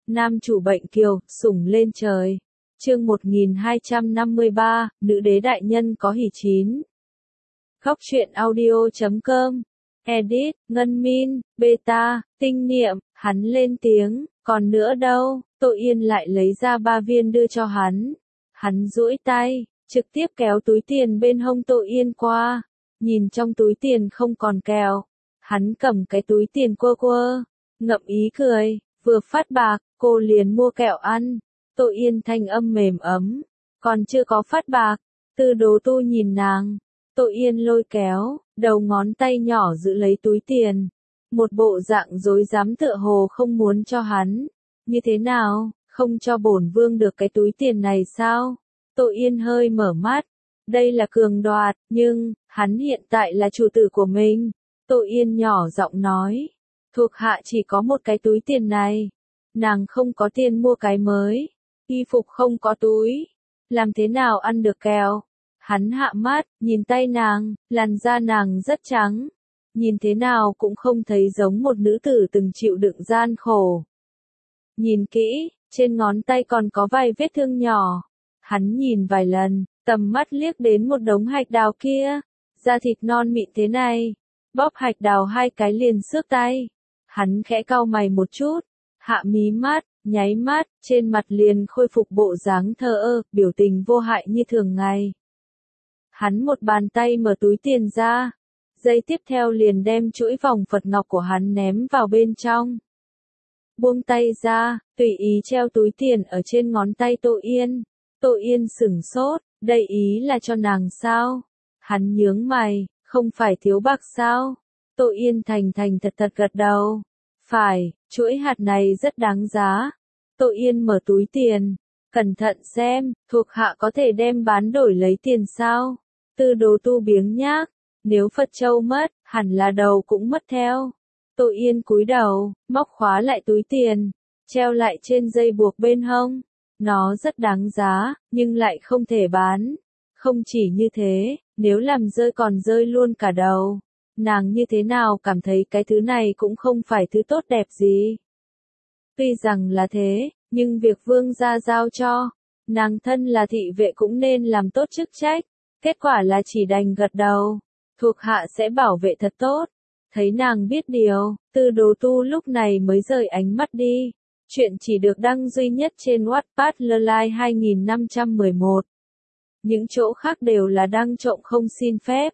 Nam chủ bệnh kiều, sủng lên trời. Chương 1253, nữ đế đại nhân có hỷ chín. Góc truyện audio.com. Edit, Ngân Min, Beta, Tinh Niệm, hắn lên tiếng, còn nữa đâu, Tô Yên lại lấy ra 3 viên đưa cho hắn. Hắn duỗi tay, trực tiếp kéo túi tiền bên hông Tô Yên qua, nhìn trong túi tiền không còn kẹo. Hắn cầm cái túi tiền quơ quơ, ngậm ý cười, vừa phát bạc, cô liền mua kẹo ăn. Tô Yên thanh âm mềm ấm, còn chưa có phát bạc, Tư Đố Tu nhìn nàng. Tô Yên lôi kéo, đầu ngón tay nhỏ giữ lấy túi tiền. Một bộ dạng dối dám tựa hồ không muốn cho hắn. Như thế nào, không cho bổn vương được cái túi tiền này sao? Tô Yên hơi mở mắt. Đây là cường đoạt, nhưng, hắn hiện tại là chủ tử của mình. Tô Yên nhỏ giọng nói. Thuộc hạ chỉ có một cái túi tiền này. Nàng không có tiền mua cái mới. Y phục không có túi. Làm thế nào ăn được kẹo? Hắn hạ mắt, nhìn tay nàng, làn da nàng rất trắng. Nhìn thế nào cũng không thấy giống một nữ tử từng chịu đựng gian khổ. Nhìn kỹ, trên ngón tay còn có vài vết thương nhỏ. Hắn nhìn vài lần, tầm mắt liếc đến một đống hạch đào kia. Da thịt non mịn thế này. Bóp hạch đào 2 cái liền xước tay. Hắn khẽ cau mày một chút, hạ mí mắt, nháy mắt, trên mặt liền khôi phục bộ dáng thờ ơ, biểu tình vô hại như thường ngày. Hắn một bàn tay mở túi tiền ra, giây tiếp theo liền đem chuỗi vòng Phật ngọc của hắn ném vào bên trong. Buông tay ra, tùy ý treo túi tiền ở trên ngón tay Tô Yên. Tô Yên sửng sốt, đây ý là cho nàng sao? Hắn nhướng mày, không phải thiếu bạc sao? Tô Yên thành thật gật đầu. Phải, chuỗi hạt này rất đáng giá. Tô Yên mở túi tiền, cẩn thận xem, thuộc hạ có thể đem bán đổi lấy tiền sao? Tư Đố Tu biếng nhác, nếu Phật Châu mất, hẳn là đầu cũng mất theo. Tô Yên cúi đầu, móc khóa lại túi tiền, treo lại trên dây buộc bên hông. Nó rất đáng giá, nhưng lại không thể bán. Không chỉ như thế, nếu làm rơi còn rơi luôn cả đầu. Nàng như thế nào cảm thấy cái thứ này cũng không phải thứ tốt đẹp gì. Tuy rằng là thế, nhưng việc vương gia giao cho, nàng thân là thị vệ cũng nên làm tốt chức trách. Kết quả là chỉ đành gật đầu, thuộc hạ sẽ bảo vệ thật tốt. Thấy nàng biết điều, Tư Đố Tu lúc này mới rời ánh mắt đi. Chuyện chỉ được đăng duy nhất trên Wattpad Lolai 2511. Những chỗ khác đều là đăng trộm không xin phép.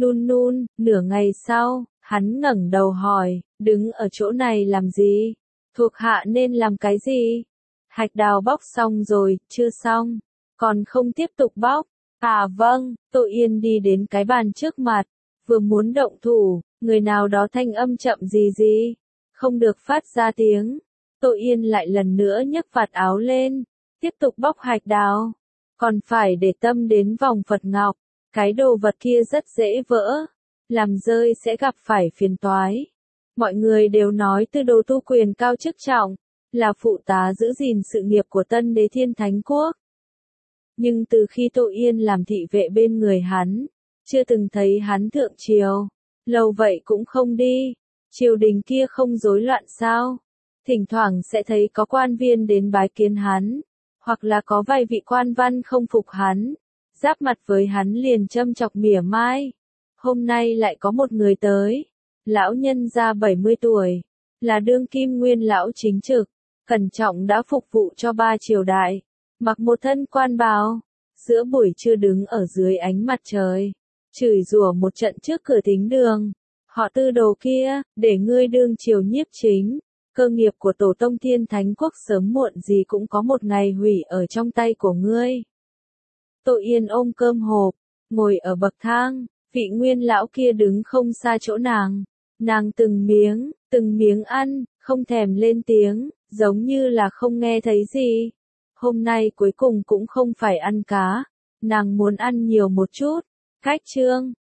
Nửa ngày sau, hắn ngẩng đầu hỏi, đứng ở chỗ này làm gì? Thuộc hạ nên làm cái gì? Hạch đào bóc xong rồi, chưa xong. Còn không tiếp tục bóc. À vâng, Tô Yên đi đến cái bàn trước mặt. Vừa muốn động thủ, người nào đó thanh âm chậm gì. Không được phát ra tiếng. Tô Yên lại lần nữa nhấc vạt áo lên. Tiếp tục bóc hạch đào. Còn phải để tâm đến vòng Phật ngọc. Cái đồ vật kia rất dễ vỡ. Làm rơi sẽ gặp phải phiền toái. Mọi người đều nói Tư Đố Tu quyền cao chức trọng. Là phụ tá giữ gìn sự nghiệp của Tân Đế Thiên Thánh Quốc. Nhưng từ khi Tô Yên làm thị vệ bên người hắn, chưa từng thấy hắn thượng triều. Lâu vậy cũng không đi. Triều đình kia không rối loạn sao? Thỉnh thoảng sẽ thấy có quan viên đến bái kiến hắn. Hoặc là có vài vị quan văn không phục hắn. Giáp mặt với hắn liền châm chọc mỉa mai. Hôm nay lại có một người tới. Lão nhân ra 70 tuổi. Là đương kim nguyên lão chính trực. Cẩn trọng đã phục vụ cho 3 triều đại. Mặc một thân quan bào. Giữa buổi trưa đứng ở dưới ánh mặt trời. Chửi rủa một trận trước cửa thính đường. Họ Tư đồ kia, để ngươi đương triều nhiếp chính. Cơ nghiệp của tổ tông Thiên Thánh Quốc sớm muộn gì cũng có một ngày hủy ở trong tay của ngươi. Tô Yên ôm cơm hộp, ngồi ở bậc thang, vị nguyên lão kia đứng không xa chỗ nàng. Nàng từng miếng ăn, không thèm lên tiếng, giống như là không nghe thấy gì. Hôm nay cuối cùng cũng không phải ăn cá, nàng muốn ăn nhiều một chút. Cách chương